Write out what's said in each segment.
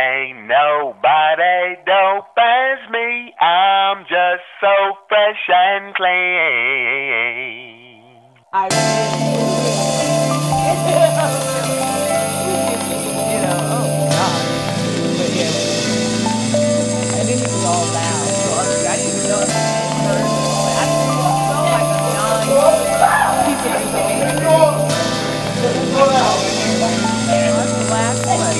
Ain't nobody dope as me. I'm just so fresh and clean. I you know, oh God. But yeah. And then he was all loud. So I didn't even know if he heard it. I just felt like a non-piece of information. That's the last one.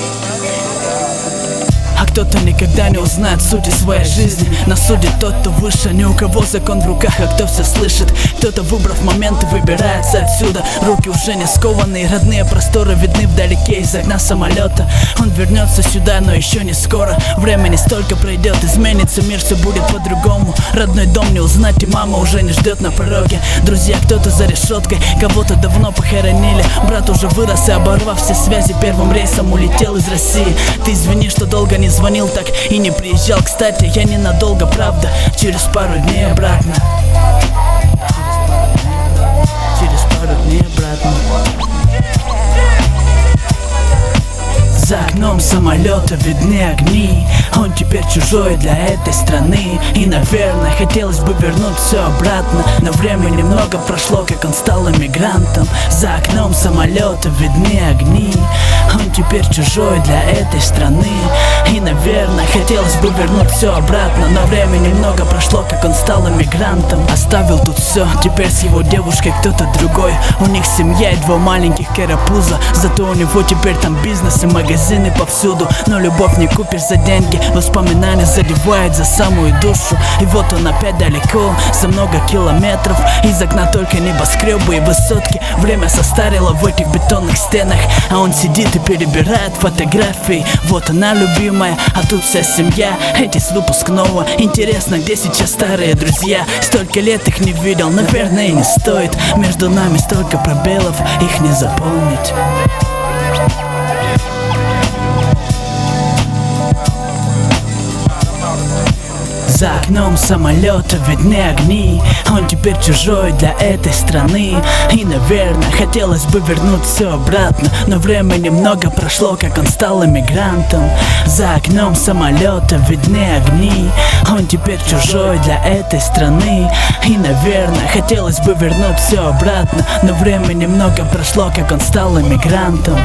А кто-то никогда не узнает сути своей жизни. Нас судит тот, кто выше, ни у кого закон в руках, а кто все слышит. Кто-то, выбрав моменты, выбирается отсюда. Руки уже не скованные, родные просторы видны вдалеке из окна самолета. Он вернется сюда, но еще не скоро. Времени столько пройдет, изменится мир, все будет по-другому. Родной дом не узнать, и мама уже не ждет на пороге. Друзья, кто-то за решеткой, кого-то давно похоронили. Брат уже вырос и, оборвав все связи, первым рейсом улетел из России. Ты извини, что долго не звонил так и не приезжал. Кстати, я ненадолго, правда, через пару дней обратно. Через пару дней обратно. За окном самолета видны огни. Он теперь чужой для этой страны. И, наверное, хотелось бы вернуть все обратно, но времени много прошло, как он стал эмигрантом. За окном самолета видны огни. Он теперь чужой для этой страны. И, наверное, хотелось бы вернуть все обратно, но времени много прошло, как он стал эмигрантом. Оставил тут все, теперь с его девушкой кто-то другой. У них семья и 2 маленьких карапуза. Зато у него теперь там бизнес и магазины повсюду. Но любовь не купишь за деньги. Воспоминания задевают за самую душу. И вот он опять далеко, за много километров. Из окна только небоскребы и высотки. Время состарило в этих бетонных стенах. А он сидит и перебирает фотографии. Вот она любимая, а тут вся семья. Эти с выпускного. Интересно, где сейчас старые друзья? Столько лет их не видел, наверное, и не стоит. Между нами столько пробелов, их не заполнить. За окном самолета видны огни. Он теперь чужой для этой страны. И, наверное, хотелось бы вернуть все обратно, но времени много прошло, как он стал эмигрантом. За окном самолета видны огни. Он теперь чужой для этой страны. И, наверное, хотелось бы вернуть все обратно, но времени много прошло, как он стал эмигрантом.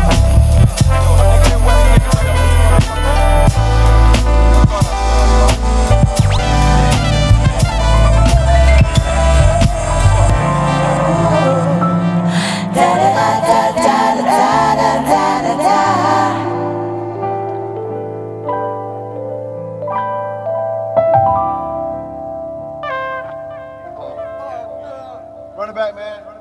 Run it back, man.